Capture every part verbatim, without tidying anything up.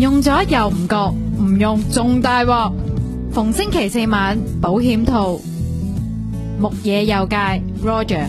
用咗又唔覺，唔用仲大鑊。逢星期四晚保險套，木野佑介 Roger。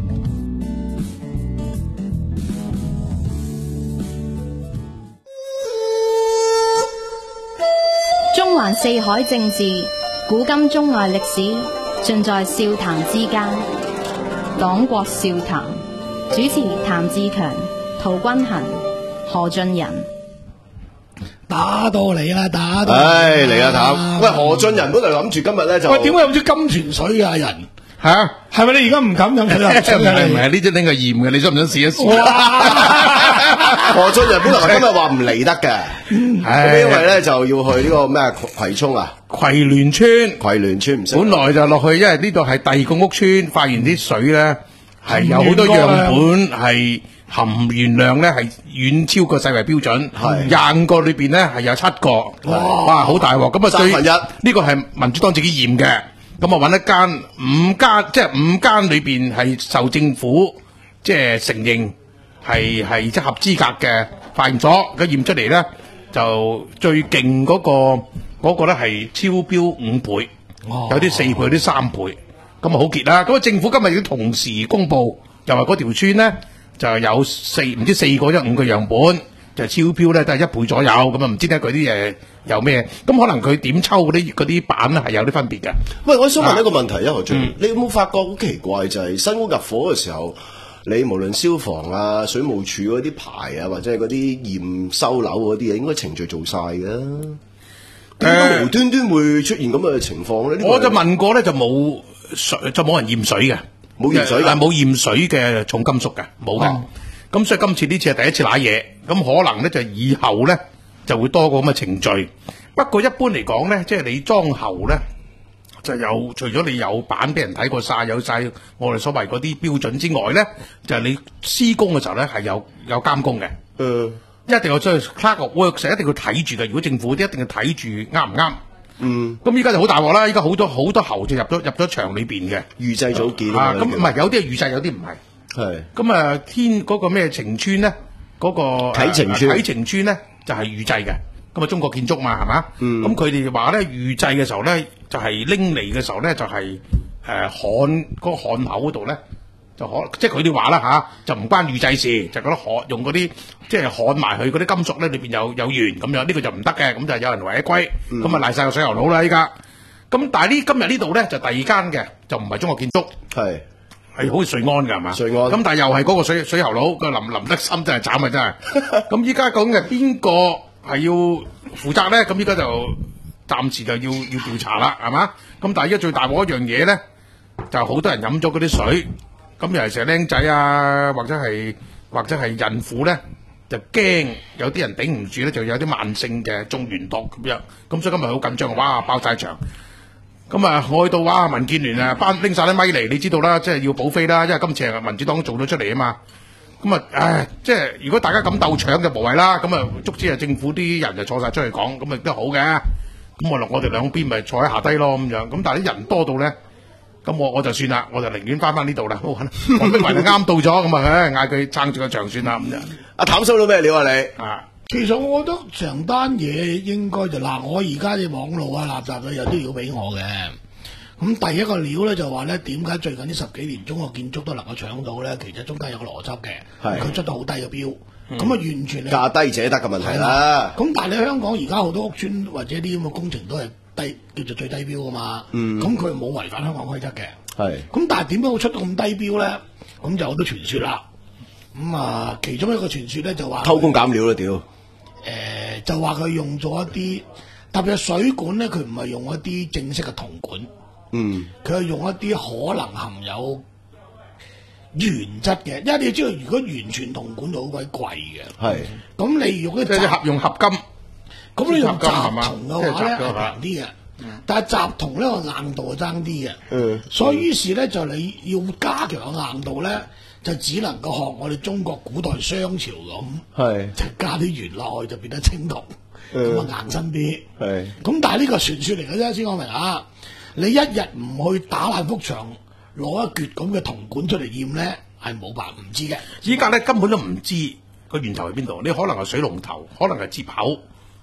中環四海政治，古今中外歷史，盡在笑談之間。黨國笑談，主持譚志強、陶君行、何俊仁。 打到嚟啦，打到！ 唉，嚟啊譚！喂，何俊仁本來諗住今日咧就， 喂，點解飲住金泉水啊人？ 吓， 係咪你而家唔敢飲水啊？ 唔係唔係，呢啲拎個鹽嘅，你想唔想試一試？何俊仁本來今日話唔嚟得嘅，咁因為咧就要去呢個咩葵涌啊， 葵聯村， 葵聯村唔識。 本來就落去，因為呢度係第二個屋村，發現啲水咧係有好多樣本係含鉛量咧係遠超過世衛標準，廿五個裏邊咧係有七個，哇，好大鑊！咁啊， 三分一呢個係民主黨自己驗嘅，咁啊揾一間五間，即係五間裏邊係受政府即係承認係係即係合資格嘅，發現咗，佢驗出嚟咧就最勁嗰個嗰個咧係超標五倍，有啲四倍，有啲三倍，咁啊好結啦！咁啊政府今日已經同時公布，又話嗰條村咧。就有四唔知四個一五個樣本，就超標咧都係一倍左右，咁啊唔知咧佢啲誒有咩？咁可能佢點抽嗰啲嗰啲板咧係有啲分別嘅。 喂，我想問一個問題啊，何俊、嗯，你有冇發覺好奇怪就係、是、新屋入伙嘅時候，你無論消防啊、水務署嗰啲牌啊，或者係嗰啲驗收樓嗰啲嘢，應該程序做晒嘅。點解無端端會出現咁嘅情況咧？ 我就問過咧，就冇水，就冇人驗水嘅。 冇驗水， 但係冇驗水嘅重金屬嘅，冇嘅。咁、哦、所以今次呢次係第一次瀨嘢，咁可能咧就以後咧就會多個咁嘅程序。不過一般嚟講咧，即係你裝喉咧就有，除咗你有板俾人睇過晒，有晒我哋所謂嗰啲標準之外咧，就係、是、你施工嘅時候咧係有有監工嘅。嗯，一定要將 clerk of works 一定要睇住嘅。如果政府啲一定要睇住啱唔啱。嗯，咁依家就好大鑊啦！依家好多好多喉就入咗入咗場裏邊嘅預製組件啊，咁唔係有啲係預製，有啲唔係。係咁啊，天嗰、嗰個咩晴村咧，嗰、嗰個啟晴村， 啟晴村咧就係預製嘅。咁啊，中國建築嘛，係嘛？嗯。咁佢哋話咧預製嘅時候咧，就係拎嚟嘅時候咧，就係誒焊嗰個焊口嗰度咧。就可即係佢哋話啦吓，就唔關預製事，就覺得焊用嗰啲即係焊埋佢嗰啲金屬咧，裏邊有有鉛咁樣，呢、呢個就唔得嘅，咁就有人違規，咁啊賴晒個水喉佬啦依家。咁但係呢今日呢度咧就第二間嘅，就唔係中國建築，係係好似瑞安㗎係嘛？瑞安。咁但係又係嗰個水水喉佬個林林德森真係慘啊真係。咁依家究竟係邊個係要負責咧？咁依家就暫時就要要調查啦，係嘛？咁但係依家最大鑊一樣嘢咧，就好多人飲咗嗰啲水。咁尤其是僆仔啊，或者係或者係孕婦咧，就驚有啲人頂唔住咧，就有啲慢性嘅中元毒咁樣。咁所以今日好緊張，哇爆晒場。咁啊，我去到哇民建聯啊，班拎晒啲咪嚟，你知道啦，即係要補飛啦，因為今次係民主黨做咗出嚟啊嘛。咁啊，唉，即係如果大家咁鬥搶就無謂啦。咁啊，足之係政府啲人就坐晒出嚟講，咁啊都好嘅。咁我我哋兩邊咪坐喺下低咯咁樣。咁但係啲人多到咧。咁我我就算啦，我就寧願翻翻呢度啦。黃碧雲就啱到咗，咁啊，嗌佢撐住個場算啦咁就。阿譚收到咩料啊你？啊， 其實我覺得成單嘢應該就嗱，我而家嘅網路啊、垃圾啊有啲料俾我嘅。咁第一個料咧就話咧，點解最近呢十幾年中國建築都能夠搶到咧？其實中間有個邏輯嘅，佢出到好低嘅標，咁、嗯、啊完全係價低者得嘅問題啦。 咁但係你香港而家好多屋邨或者啲咁嘅工程都係低叫做最低標㗎嘛，咁佢冇違反香港規則嘅。係，咁但係點解會出到咁低標咧？咁就好多傳說啦。咁、嗯、啊，其中一個傳說咧就話偷工減料啦，屌！誒、 呃，就話佢用咗一啲特別係水管咧，佢唔係用一啲正式嘅銅管，嗯，佢係用一啲可能含有原質嘅，因為你要知道，如果完全銅管就好鬼貴嘅。係，咁你用一即係合用合金， 咁你用雜銅嘅話咧係平啲嘅。但係雜銅咧個硬度係爭啲嘅，嗯，所以於是咧就你要加強個硬度咧，就只能夠學我哋中國古代商朝咁，係就加啲鉛落去就變得青銅，咁、嗯、啊硬身啲，係。咁但係呢個傳說嚟嘅啫，先講明啊！你一日唔去打爛幅牆，攞一橛咁嘅銅管出嚟驗咧，係冇辦法唔知嘅。 依家咧根本都唔知個源頭喺邊度，你可能係水龍頭，可能係接口。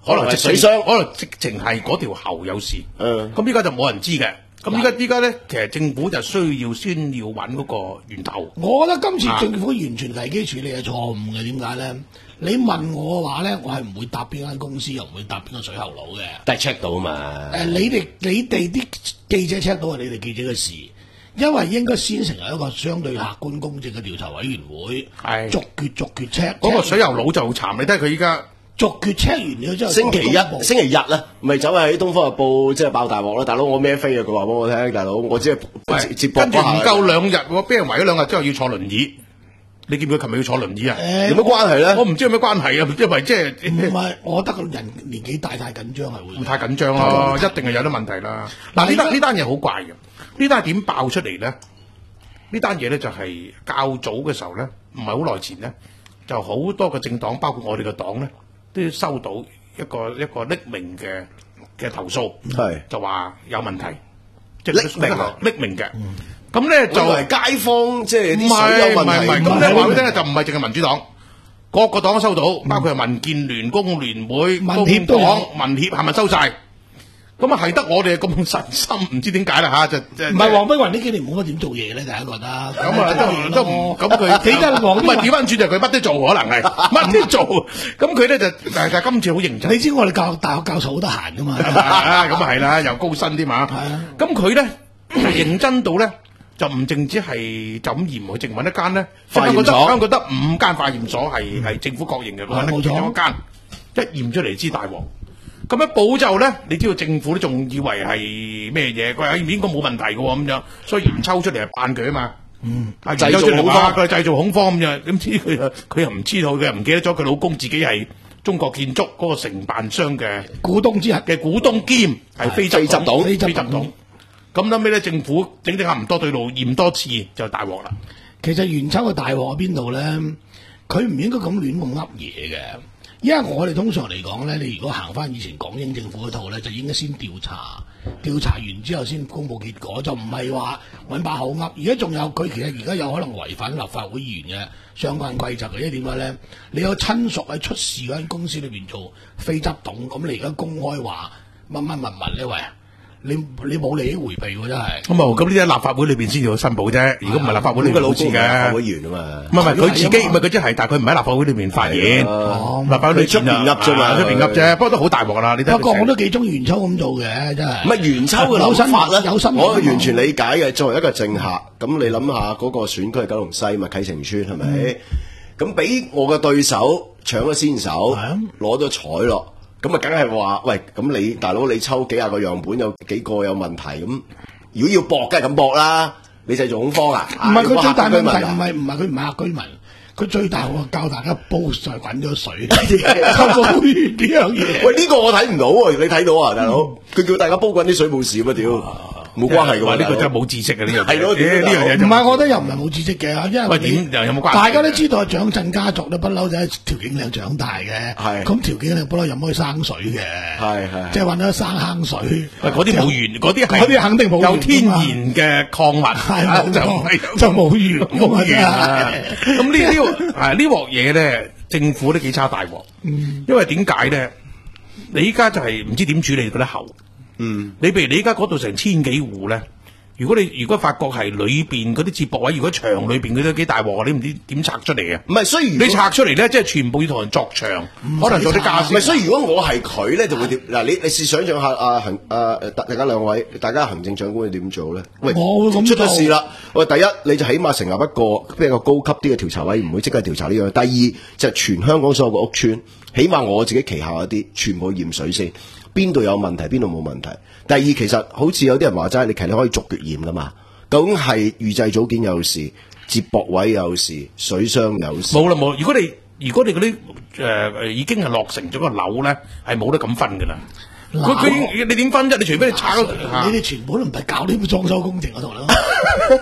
可能直水箱， 可能直情係嗰條喉有事。 嗯， 咁依家就冇人知嘅。咁依家依家咧，其實政府就需要先要揾嗰個源頭。 我覺得今次政府完全危機處理係錯誤嘅，點解咧？你問我嘅話咧，我係唔會答邊間公司，又唔會答邊個水喉佬嘅。 但係 check 到嘛？ 誒，你哋你哋啲記者 check 到係你哋記者嘅事，因為應該先成立一個相對客觀公正嘅調查委員會， 係逐決逐決 check。 嗰個水喉佬就慘，你睇佢依家。 逐決 check 完咗之後， 星期一、星期日咧，咪走喺《東方日報》即係爆大鑊啦！大佬我孭飛啊！佢話俾我聽，大佬我只係接駁跟住唔夠兩日喎，俾人圍咗兩日之後要坐輪椅。你見唔見佢琴日要坐輪椅啊？ 誒， 有乜關係咧？ 我唔知有咩關係啊，因為即係唔係，我覺得個人年紀大太緊張係會。 唔太緊張咯，一定係有啲問題啦。嗱，呢單呢單嘢好怪嘅，呢單係點爆出嚟咧？呢單嘢咧就係較早嘅時候咧，唔係好耐前咧，就好多個政黨，包括我哋嘅黨咧。都收到一個一個匿名嘅嘅投訴， 係就話有問題，即係匿名匿名嘅。咁咧就係街坊，即係啲水有問題。 唔係唔係，咁咧話俾你聽就唔係淨係民主黨，各個黨都收到，包括係民建聯、工聯會、工黨、民協係咪收晒？咁啊係得我哋咁神心，唔知點解啦嚇，就唔係黃碧雲呢幾年冇乜點做嘢咧，大家覺得咁啊都都唔咁佢幾得黃咁啊調翻轉就佢乜都做，可能係乜都做。咁佢咧就但係今次好認真。 你知我哋教大學教授好得閒噶嘛？ 咁啊係啦，又高薪啲嘛。咁佢咧認真到咧就唔淨止係就咁驗，佢淨揾一間咧。 化驗所， 香港覺得五間化驗所係係政府確認嘅，揾其中一間一驗出嚟知大鑊。咁一補就咧，你知道政府都仲以為係咩嘢？佢話應該冇問題嘅喎咁樣，所以研抽出嚟係扮佢啊嘛。 嗯， 製造恐慌，佢製造恐慌咁樣。點知佢又佢又唔知道，佢又唔記得咗佢老公自己係中國建築嗰個承辦商嘅股東之一嘅股東兼係非執董，非執董。咁後尾咧，政府整整下唔多對路，驗多次就大鑊啦。 其實研抽嘅大鑊喺邊度咧？佢唔應該咁亂咁噏嘢嘅。因為我哋通常嚟講咧，你如果行翻以前港英政府嗰套咧，就應該先調查，調查完之後先公佈結果，就唔係話揾把口噏。而家仲有佢其實而家有可能違反立法會議員嘅相關規則嘅，因為點解咧？你有親屬喺出事嗰間公司裏邊做非執董，咁你而家公開話乜乜物物呢？喂？你你冇利益迴避喎，真係。咁啊，咁呢啲喺立法會裏邊先至要申報啫。如果唔係立法會裏邊冇事嘅。立法會議員啊嘛。 唔係唔係，佢自己唔係佢即係，但係佢唔喺立法會裏邊發言。立法會裏出邊噏啫嘛， 出邊噏啫。不過都好大鑊啦。你睇。 不過我都幾中意袁秋咁做嘅，真係。 唔係袁秋嘅諗法咧， 有心我完全理解嘅。作為一個政客，咁你諗下嗰個選區係九龍西嘛，啟晴邨係咪？咁俾我嘅對手搶咗先手，攞咗彩咯。咁啊，梗係話喂，咁你大佬你抽幾廿個樣本，有幾個有問題咁？如果要搏，梗係咁搏啦！你製造恐慌啊？ 唔係佢最大問題，唔係唔係佢唔係客居民，佢最大我教大家煲就係滾咗水，煲完呢樣嘢。 喂，呢個我睇唔到喎，你睇到啊，大佬？佢叫大家煲滾啲水冇事啊，屌！冇關係嘅話， 呢個真係冇知識啊！呢樣係咯， 呢樣嘢唔係，我覺得又唔係冇知識嘅，因為喂點又有冇關係？ 大家都知道蔣震家族咧不嬲就喺條景嶺長大嘅， 係咁條景嶺不嬲飲開生水嘅， 係係即係揾咗生坑水。 喂，嗰啲冇源，嗰啲嗰啲肯定冇有天然嘅礦物， 係就唔係就冇源冇源啊！咁呢呢係呢鑊嘢咧，政府都幾差大鑊，因為點解咧？你依家就係唔知點處理嗰啲喉，嗯，你譬如你依家嗰度成千幾戶咧。如果你如果發覺係裏邊嗰啲接駁位，如果牆裏邊佢都幾大鑊，你唔知點拆出嚟嘅。 唔係，所以你拆出嚟咧，即係全部要同人鑿牆，可能做啲架。 唔係，所以如果我係佢咧，就會點？嗱，你你試想像下啊行啊大大家兩位，大家行政長官會點做咧？喂， 我會咁出咗事啦！喂，第一你就起碼成立一個比較高級啲嘅調查委員會，即刻調查呢樣。第二就係全香港所有嘅屋邨，起碼我自己旗下嗰啲全部驗水先。邊度有問題，邊度冇問題。第二，其實好似有啲人話齋，你其實你可以逐月驗噶嘛。究竟係預製組件有事，接駁位有事，水箱有事？ 冇啦冇。如果你如果你嗰啲誒已經係落成咗個樓咧，係冇得咁分噶啦。佢佢你點分啫？你除非你拆咗， 你哋全部都唔係搞呢個裝修工程嗰度啦。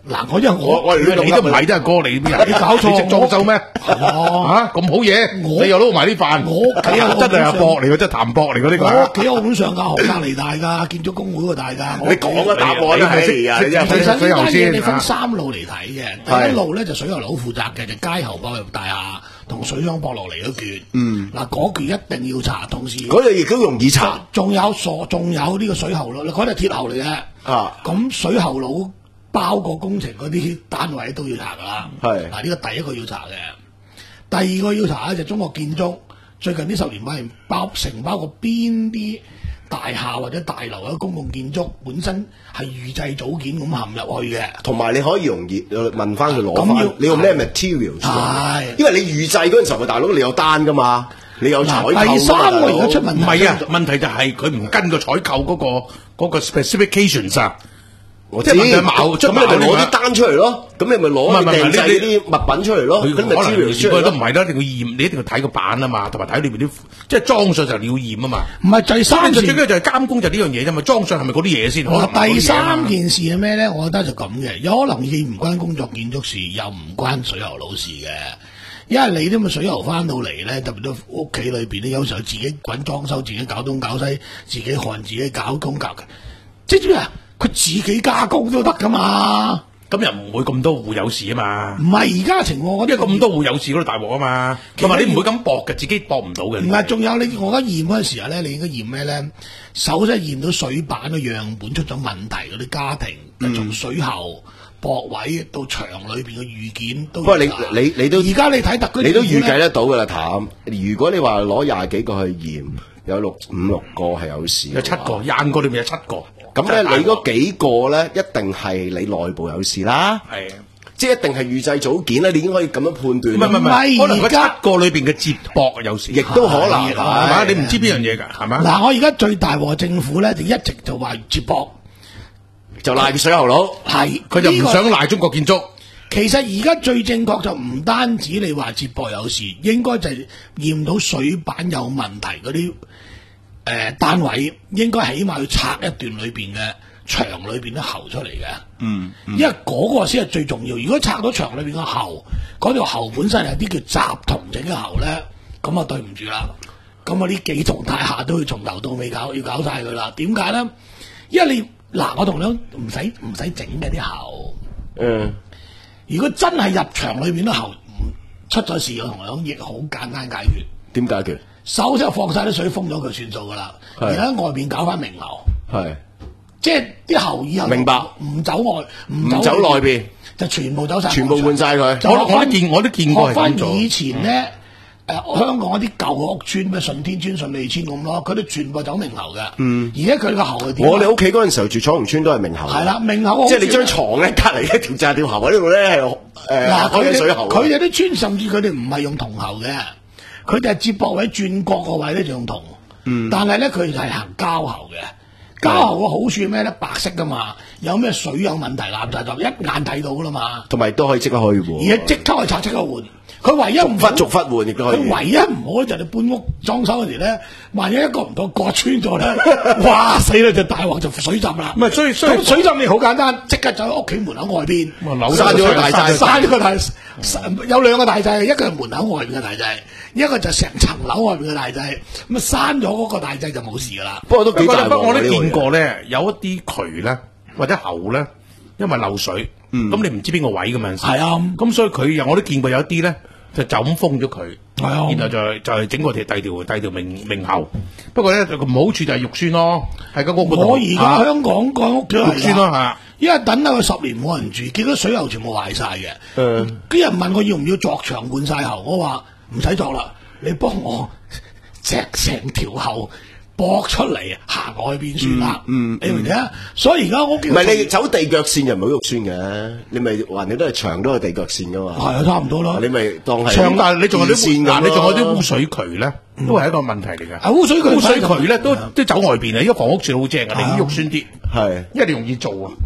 嗱，我因為我我你都唔係真係哥，你啲人你搞錯， 你識裝修咩？嚇咁好嘢，你又撈埋啲飯， 我屋企有真係阿博嚟嘅，真係譚博嚟嘅呢個。 我屋企有本上架學生嚟大㗎，建築工會個大㗎。 你講個答案啦，係啊， 其實水喉先， 你分三路嚟睇嘅。第一路咧就水喉佬負責嘅，就街喉駁入大廈同水箱駁落嚟嗰橛。嗯，嗱嗰橛一定要查，同時嗰度亦都容易查。 仲有鎖，仲有呢個水喉佬，你嗰係鐵喉嚟嘅。啊，咁水喉佬包個工程嗰啲單位都要查㗎啦。係嗱，呢個第一個要查嘅。第二個要查咧就中國建築最近呢十年八年包承包過邊啲大廈或者大樓嘅公共建築本身係預製組件咁陷入去嘅， 同埋你可以容易問翻佢攞翻，你用咩 material？係，因為你預製嗰陣時候，大佬你有單噶嘛，你有採購嘛。 第三個而家出問題， 唔係啊，問題就係佢唔跟個採購嗰個嗰個 specifications 啊。 我知，咁你咪攞啲單出嚟咯，咁你咪攞你訂製啲物品出嚟咯，咁咪 material 出嚟咯。 都唔係啦，一定要驗，你一定要睇個板啊嘛，同埋睇裏邊啲，即係裝上就你要驗啊嘛。 唔係第三件， 最緊要就係監工就呢樣嘢啫嘛，裝上係咪嗰啲嘢先？ 嗱，第三件事係咩咧？我覺得就咁嘅，有可能既唔關工作建築事，又唔關水喉佬事嘅。因為你啲咁嘅水喉翻到嚟咧，特別到屋企裏邊咧，有時候自己滾裝修，自己搞東搞西，自己焊自己搞工搞嘅，即係點啊？佢自己加工都得噶嘛， 咁又唔會咁多戶有事啊嘛。 唔係而家嘅情況，我因為咁多戶有事嗰度大鑊啊嘛。同埋你唔會咁駁嘅，自己駁唔到嘅。 唔係，仲有你我而家驗嗰陣時候咧，你應該驗咩咧？首先驗到水板嘅樣本出咗問題嗰啲家庭，嗯、從水喉駁位到牆裏邊嘅預件都。不過你你你都而家你睇特區， 你都預計得到㗎啦，譚。如果你話攞廿幾個去驗，有六五六個係有事， 有七個，廿個裏面有七個。 咁咧，你嗰幾個咧，一定係你內部有事啦。係，即係一定係預製組件咧，你已經可以咁樣判斷。 唔係唔係，可能嗰七個裏邊嘅接駁有時， 亦都可能係嘛？你唔知邊樣嘢㗎，係嘛？ 嗱，我而家最大鑊政府咧，就一直就話接駁， 就賴住水喉佬。 係， 佢就唔想賴中國建築。 其實而家最正確就唔單止你話接駁有事，應該就係驗到水板有問題嗰啲。誒、呃、單位應該起碼要拆一段裏邊嘅牆裏邊啲喉出嚟嘅，嗯，嗯，因為嗰個先係最重要。如果拆到牆裏邊嘅喉，嗰條喉本身係啲叫雜銅整嘅喉咧，咁啊對唔住啦，咁啊呢幾棟大廈都要從頭到尾搞，要搞晒佢啦。點解咧？因為你嗱，我同你講唔使唔使整嘅啲喉，嗯，如果真係入牆裏邊啲喉出咗事，我同你講亦好簡單解決。 點解決？ 首先放晒啲水封咗佢算數噶啦，而家外邊搞翻明喉，係即係啲喉以後明白唔走外唔走內邊， 就全部走晒， 全部換晒佢。 我我都見我都見過係咁做。 學翻以前咧，誒香港嗰啲舊屋村咩順天村、順利村咁咯，佢哋全部走明喉嘅。嗯，而家佢個喉係點？ 我哋屋企嗰陣時候住彩虹村都係明喉。 係啦，明喉即係你張床咧，隔離一條就係條喉喺呢度咧，係誒嗱佢水喉。 佢哋啲村甚至佢哋唔係用銅喉嘅。佢哋係接駁位轉角個位咧就用銅，嗯、但係咧佢係行膠喉嘅。膠喉個好處係咩咧？白色噶嘛，有咩水有問題垃圾就一眼睇到噶啦嘛。 同埋都可以即刻可以換， 而家即刻可以拆即刻換。佢唯一唔忽逐忽換亦都可以。 佢唯一唔好咧就係你搬屋裝修嗰時咧，萬一一個唔到割穿咗咧，哇死啦！就大鑊就水浸啦。 唔係，所以所以水浸你好簡單，即刻走喺屋企門口外邊， 閂咗個大掣， 閂咗個大，有兩個大掣，一個係門口外邊嘅大掣，一個就成層樓外邊嘅大掣。咁啊閂咗嗰個大掣就冇事噶啦。 不過都幾大鑊。 我都見過咧，有一啲渠咧或者喉咧，因為漏水，咁你唔知邊個位咁樣。係啊，咁所以佢又我都見過有一啲咧。就就咁封咗佢，然後就就係整個條第二條第二條明明喉。不過咧，個唔好處就係肉酸咯，係個屋嗰度。 我而家香港個屋都係肉酸咯，係。 因為等咗佢十年冇人住，見到水喉全部壞晒嘅。嗯，啲人問我要唔要鑿牆換晒喉，我話唔使鑿啦，你幫我成成條喉駁出嚟行外邊算啦。嗯，你明唔明啊？所以而家我唔係你走地腳線又唔好肉酸嘅，你咪橫掂都係牆都係地腳線噶嘛。係啊，差唔多啦。 你咪當係牆，但係你仲有啲嗱，你仲有啲污水渠咧，都係一個問題嚟嘅。 污水渠污水渠咧都都走外邊啊！依家房屋算好正啊，你啲肉酸啲， 係因為你容易做啊。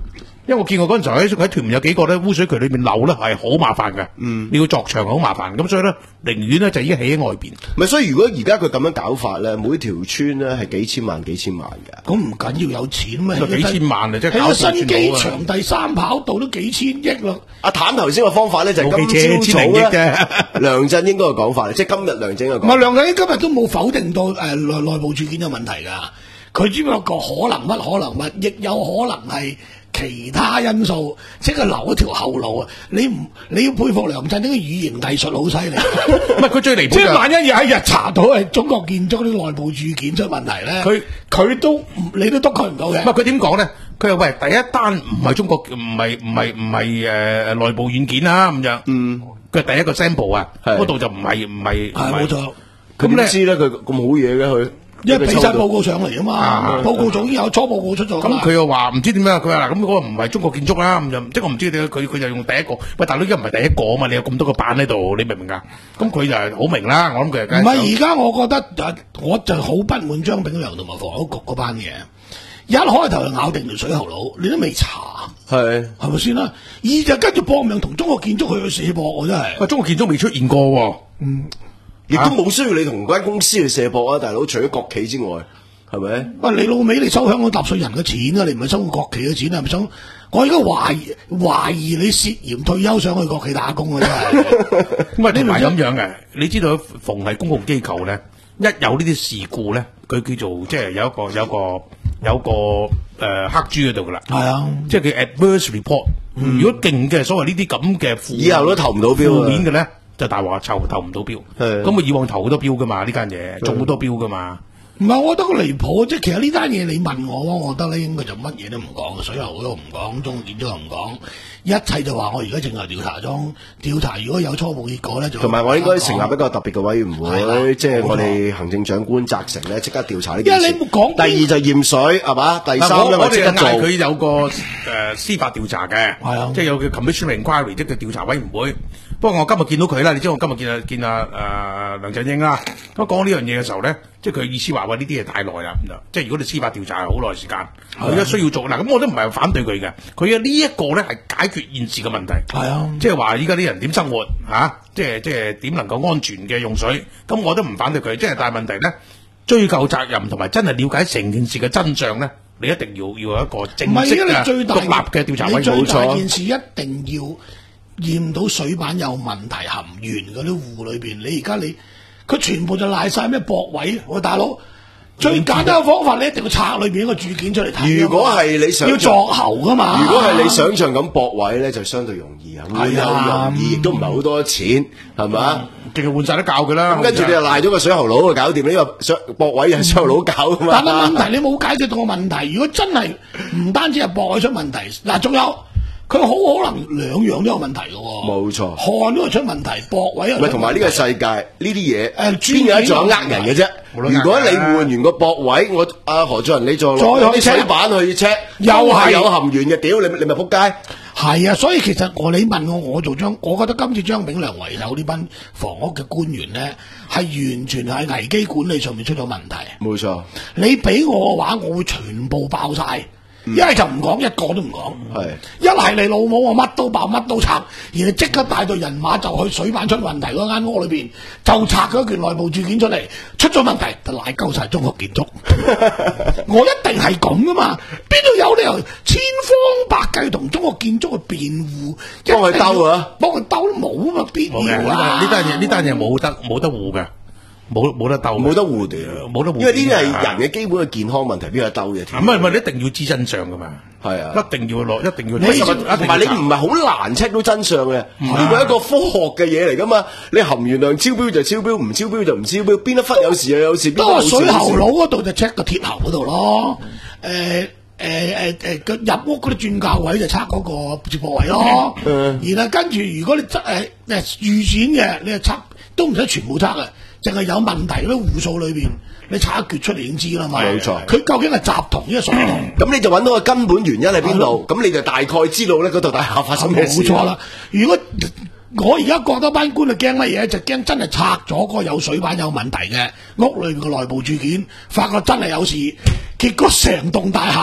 因為我見過嗰陣時候喺喺屯門有幾個咧污水渠裏面漏咧係好麻煩嘅，嗯，你要鑿牆好麻煩，咁所以咧寧願咧就已經起喺外邊。 唔係，所以如果而家佢咁樣搞法咧，每條村咧係幾千萬幾千萬嘅， 咁唔緊要有錢咩？ 幾千萬啊，即係喺個新機場第三跑道都幾千億咯。 阿譚頭先個方法咧就係今朝早咧，梁振英嗰個講法，即係今日梁振英嘅講法。 唔係梁振英今日都冇否定到誒內內部處境有問題㗎，佢只不過可能乜可能乜，亦有可能係其他因素，即係留一條後路啊！你唔你要佩服梁振英嘅語言藝術好犀利， 唔係佢最離譜。即係萬一有一日查到係中國建築啲內部註件出問題咧，佢佢都唔你都督佢唔到嘅。唔係佢點講咧？佢話喂，第一單唔係中國唔係唔係唔係誒內部軟件啦咁樣。嗯，佢第一個 sample 啊，嗰度就唔係唔係。係冇錯。 咁點知咧？佢咁好嘢嘅佢。 因為俾晒報告上嚟啊嘛，啊報告總已經有初報告出咗。 咁佢又話唔知點樣，佢話嗱咁嗰個唔係中國建築啦，咁就即係我唔知點解佢佢就用第一個。喂，大佬而家唔係第一個啊嘛，你有咁多個版喺度，你明唔明啊？咁佢就係好明啦，我諗佢係。唔係而家我覺得我就好不滿張炳良同埋房屋局嗰班嘢，一開頭就咬定條水喉佬，你都未查，係係咪先啦？二就跟住搏命同中國建築去去射博，真係。 喂，中國建築未出現過喎， 嗯。亦都冇需要你同間公司去射博啊，大佬！除咗國企之外，係咪？喂， 你老味，你收香港納稅人嘅錢啊，你唔係收國企嘅錢啊，係咪收？我而家懷疑懷疑你涉嫌退休想去國企打工啊，真係。 唔係你唔係咁樣嘅，你知道逢係公共機構咧，一有呢啲事故咧，佢叫做即係有一個有一個有一個誒、呃、黑豬喺度噶啦。係啊，即係佢 adverse report、嗯。如果勁嘅所謂呢啲咁嘅負， 以後都投唔到標負面嘅咧。就大話籌投唔到標，咁佢以往投好多標噶嘛，呢間嘢中好多標噶嘛。 唔係，我覺得個離譜，即係其實呢單嘢你問我，我覺得咧應該就乜嘢都唔講，水喉都唔講，中建都唔講，一切就話我而家正係調查中，調查如果有初步結果咧，就同埋我應該成立一個特別嘅委員會，即係我哋行政長官責成咧，即刻調查呢件事。因為你講第二就驗水係嘛，第三因為即刻做。 佢有個誒、呃、司法調查嘅，係啊，即係有個 commission inquiry 即係調查委員會。不過我今日見到佢啦，你知我今日見啊見啊誒梁振英啦，咁講呢樣嘢嘅時候咧，即係佢意思話喂呢啲嘢太耐啦，咁就即係如果你司法調查係好耐時間，佢而家需要做嗱，咁我都唔係反對佢嘅，佢嘅呢一個咧係解決現時嘅問題，係啊，即係話依家啲人點生活嚇、啊，即係即係點能夠安全嘅用水，咁我都唔反對佢，即係但係問題咧，追究責任同埋真係了解成件事嘅真相咧，你一定要要有一個正式嘅獨立嘅調查委員會。 你最大件事一定要驗到水板有問題含鉛嗰啲戶裏邊，你而家你佢全部就賴晒咩駁位，喂大佬，最簡單嘅方法你一定要拆裏邊一個註件出嚟睇。 如果係你想要鑿喉噶嘛， 如果係你想象咁駁位咧，就相對容易啊，會有容易，亦都唔係好多錢，係咪？ 淨係換晒啲教佢啦。 咁跟住你就賴咗個水喉佬就搞掂，呢個水駁位係水喉佬搞噶嘛。 但係問題你冇解決到個問題，如果真係唔單止係駁位出問題，嗱仲有。佢好可能兩樣都有問題嘅喎， 冇錯， 焊都係出問題，駁位又唔係同埋呢個世界呢啲嘢，誒邊有一種呃人嘅啫？如果你換完個駁位，我阿何俊仁你再攞啲水板去 check，又係有含鉛嘅，屌你你咪仆街！ 係啊，所以其實我你問我，我做張，我覺得今次張炳良為首呢班房屋嘅官員咧，係完全係危機管理上面出咗問題。 冇錯， 你俾我嘅話，我會全部爆晒。一係就唔講，一個都唔講。係一係你老母我乜都爆，乜都拆，然後即刻帶隊人馬就去水板出問題嗰間屋裏邊，就拆咗件內部註件出嚟，出咗問題就賴鳩晒中國建築。我一定係咁噶嘛，邊度有理由千方百計同中國建築去辯護， 幫佢兜啊， 幫佢兜都冇啊嘛，必要啊！ 呢單嘢呢單嘢冇得冇得護嘅。冇冇得鬥， 冇得互調， 冇得互。 因為呢啲係人嘅基本嘅健康問題，邊有鬥嘅？ 唔係唔係，你一定要知真相噶嘛。係啊，一定要落，一定要。 同埋你唔係好難 check 到真相嘅，呢個係一個科學嘅嘢嚟噶嘛。你含鉛量超標就超標，唔超標就唔超標，邊一忽有時又有時。 都係水喉佬嗰度就 check 個鐵喉嗰度咯。誒誒誒誒，個入屋嗰啲轉校位就測嗰個接駁位咯。然後跟住如果你測誒誒預展嘅，你係測都唔使全部測嘅。淨係有問題嗰啲戶數裏邊，你查一橛出嚟已經知啦嘛。冇錯，佢究竟係雜同呢個水同？ 咁你就揾到個根本原因喺邊度？咁你就大概知道咧嗰度大廈發生咩事。 冇錯啦。如果我而家覺得班官啊驚乜嘢？就驚真係拆咗個有水板有問題嘅屋裏邊嘅內部註件，發覺真係有事，結果成棟大廈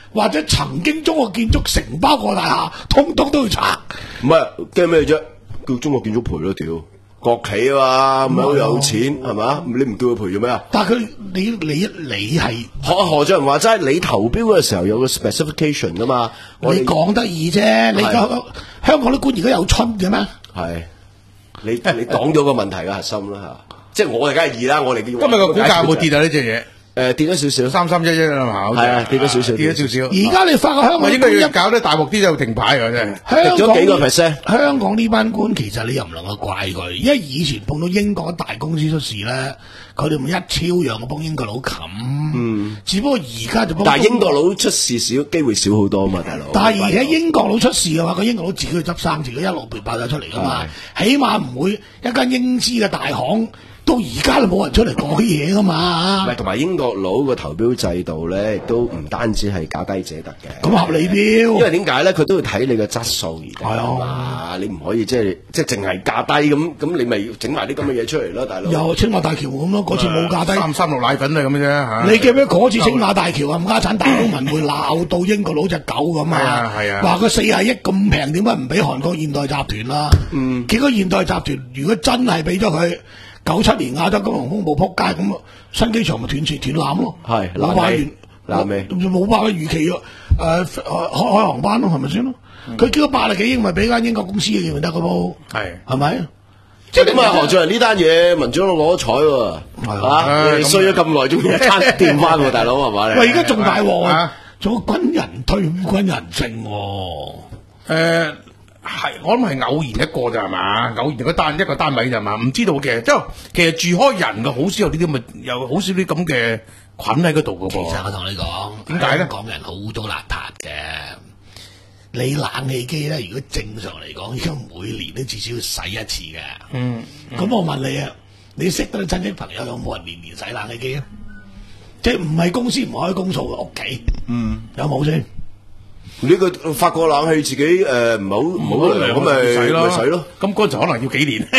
或者曾經中國建築承包過大廈，通通都要拆。 唔係驚咩啫？叫中國建築賠咯，屌國企啊嘛，咁樣有錢係嘛？你唔叫佢賠做咩啊？ 但係佢你你你係學何俊仁話齋，你投標嘅時候有個 specification 噶嘛？ 你講得易啫，你香香港啲官而家有春嘅咩？ 係你你講咗個問題嘅核心啦嚇，即係我哋梗係易啦，我哋今日個股價有冇跌啊？呢隻嘢？ 誒跌咗少少， 三三一一啊嘛， 係啊，跌咗少少， 跌咗少少。 而家你發覺香港應該要搞得大鑊啲就停牌㗎真係， 跌咗幾個 percent。 香港呢班官其實你又唔能夠怪佢，因為以前碰到英國大公司出事咧，佢哋咪一超樣幫英國佬冚。嗯，只不過而家就幫。 但係英國佬出事少，機會少好多嘛，大佬。 但係而且英國佬出事嘅話，個英國佬自己去執生，自己一路被爆咗出嚟㗎嘛。起碼唔會一間英資嘅大行。到而家都冇人出嚟講嘢噶嘛？ 唔係，同埋英國佬個投標制度咧，亦都唔單止係價低者得嘅。 咁合理標， 因為點解咧？佢都要睇你嘅質素而定係嘛。你唔可以即係即係淨係價低咁，咁你咪整埋啲咁嘅嘢出嚟咯，大佬。 又青馬大橋咁咯，嗰次冇價低， 三三六奶粉啊咁嘅啫嚇。 你記唔記得嗰次青馬大橋啊？冚家產大公文匯鬧到英國佬隻狗咁啊！ 係啊， 話佢四廿億咁平，點解唔俾韓國現代集團啦？嗯，結果現代集團如果真係俾咗佢。九七年亞洲金融風暴撲街咁啊，新機場咪斷線斷纜咯， 係冇辦完， 爛尾， 冇辦法預期咯，誒誒開開航班咯，係咪先咯？佢叫咗八十幾億，咪俾間英國公司嘅咪得個噃，係係咪？ 即係咁啊！何俊仁呢單嘢，民主黨攞咗彩喎，啊！你衰咗咁耐，仲要一餐掂翻喎，大佬係嘛？ 喂，而家仲大鑊啊！仲有軍人退伍軍人證喎， 誒。係，我諗係偶然一個咋係嘛？偶然個單一個單位咋嘛？唔知道嘅，即係其實住開人嘅好少有呢啲咁嘅，有好少啲咁嘅菌喺嗰度嘅噃。 其實我同你講， 點解咧？ 香港人好污糟邋遢嘅。你冷氣機咧，如果正常嚟講，而家每年都至少要洗一次嘅。嗯。咁、嗯、我問你啊，你識得啲親戚朋友有冇人年年洗冷氣機啊？即係唔係公司唔開公數嘅屋企？嗯。有冇先？ 呢個法國冷氣自己誒唔係好唔好涼咁咪洗咯，洗咯。 咁嗰陣可能要幾年。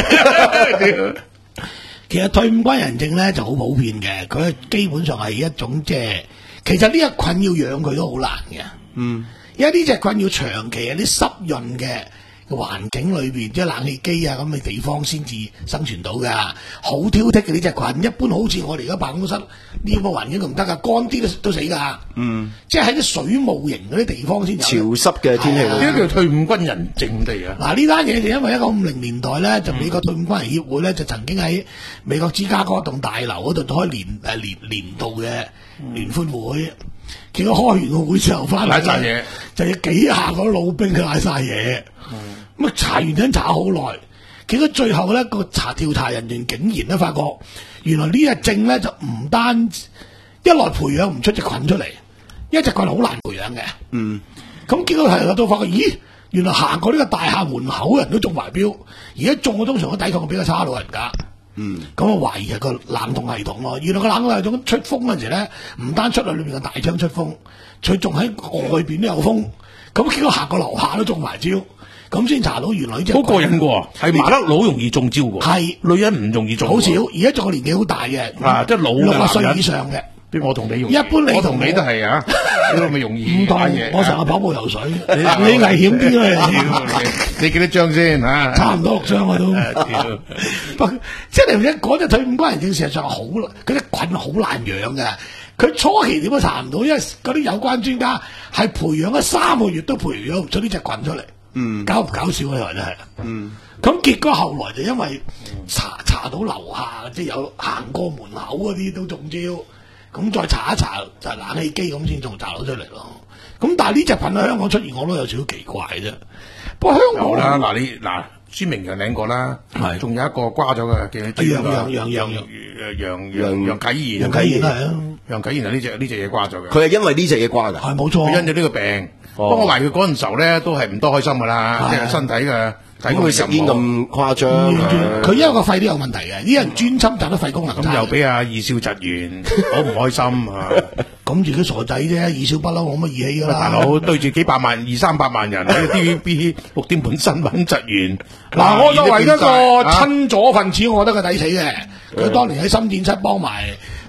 其實退伍軍人證咧就好普遍嘅，佢基本上係一種即係，其實呢一菌要養佢都好難嘅。嗯，因為呢隻菌要長期喺啲濕潤嘅環境裏邊，即係冷氣機啊咁嘅地方先至生存到噶。好挑剔嘅呢隻菌，一般好似我哋而家辦公室呢個環境都唔得噶，乾啲都都死噶。嗯，即係喺啲水霧型嗰啲地方先有潮濕嘅天氣。 呢個叫退伍軍人證地啊！ 嗱，呢單嘢就因為一九五零年代咧，就美國退伍軍人協會咧就曾經喺美國芝加哥一棟大樓嗰度開年誒年年度嘅聯歡會。結果開完個會之後翻嚟， 瀨嘢就要幾下個老兵佢瀨晒嘢。咁啊查完真查好耐，結果最後咧個查調查人員竟然咧發覺，原來呢隻證咧就唔單一來培養唔出隻菌出嚟，一隻菌好難培養嘅。嗯，咁結果係都發覺，咦，原來行過呢個大廈門口人都中埋標，而家中嘅通常都抵抗力比較差老人家。嗯，咁我懷疑係個冷凍系統咯。原來個冷凍系統出風嗰陣時咧，唔單出嚟裏邊個大窗出風，佢仲喺外邊都有風。咁結果行過樓下都中埋招。咁先查到原來呢隻好過癮喎，係麻甩佬容易中招喎，係女人唔容易中， 好少。而家仲個年紀好大嘅， 啊，即係老六十歲以上嘅。 邊我同你容易， 一般你我同你都係啊，你咪容易唔同嘢。我成日跑步游水，你你危險啲啦。 你幾多張先啊？ 差唔多六張我都。不，即係你一講隻退伍軍人證，事實上好，嗰啲菌好難養嘅。佢初期點都查唔到，因為嗰啲有關專家係培養咗三個月都培養唔出呢隻菌出嚟。嗯，搞唔搞笑啊？真係，嗯，咁結果後來就因為查查到樓下即係有行過門口嗰啲都中招，咁再查一查就係冷氣機咁先仲查到出嚟咯。咁但係呢隻菌喺香港出現，我都有少少奇怪啫。不過香港啦，嗱你嗱孫明揚領過啦，係，仲有一個瓜咗嘅嘅楊楊楊楊楊楊楊啟賢， 楊啟賢係啊， 楊啟賢係呢隻呢隻嘢瓜咗嘅， 佢係因為呢隻嘢瓜㗎， 係冇錯， 佢因咗呢個病。不過我懷疑佢嗰陣時候咧，都係唔多開心噶啦，即係身體嘅，睇佢食煙咁誇張。 佢因為個肺都有問題嘅，啲人專心賺到肺功能。 咁又俾阿二少窒完，好唔開心啊！ 咁自己傻仔啫，二少不嬲冇乜義氣噶啦。 大佬對住幾百萬、二三百萬人喺 T V B 六點半新聞窒完。 嗱，我作為一個親左分子，我覺得佢抵死嘅。佢當年喺深圳七幫埋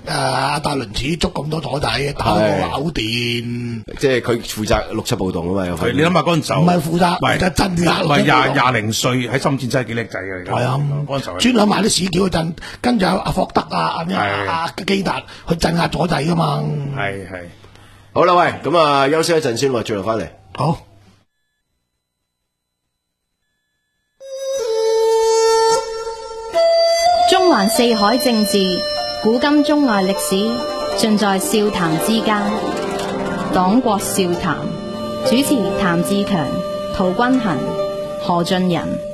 阿達倫始捉咁多左仔，打個口電， 即係佢負責六七暴動啊嘛，有份。 你諗下嗰陣時候， 唔係負責，負責鎮壓。 唔係廿廿零歲喺深圳真係幾叻仔嘅。 係啊， 嗰陣時候專諗埋啲市橋嗰陣，跟住阿霍德啊、阿阿基達去鎮壓左仔噶嘛。 係係。 好啦，喂，咁啊休息一陣先，我轉頭翻嚟。 好。 中環四海政治，古今中外歷史，盡在笑談之間。黨國笑談，主持譚志強、陶君行、何俊仁。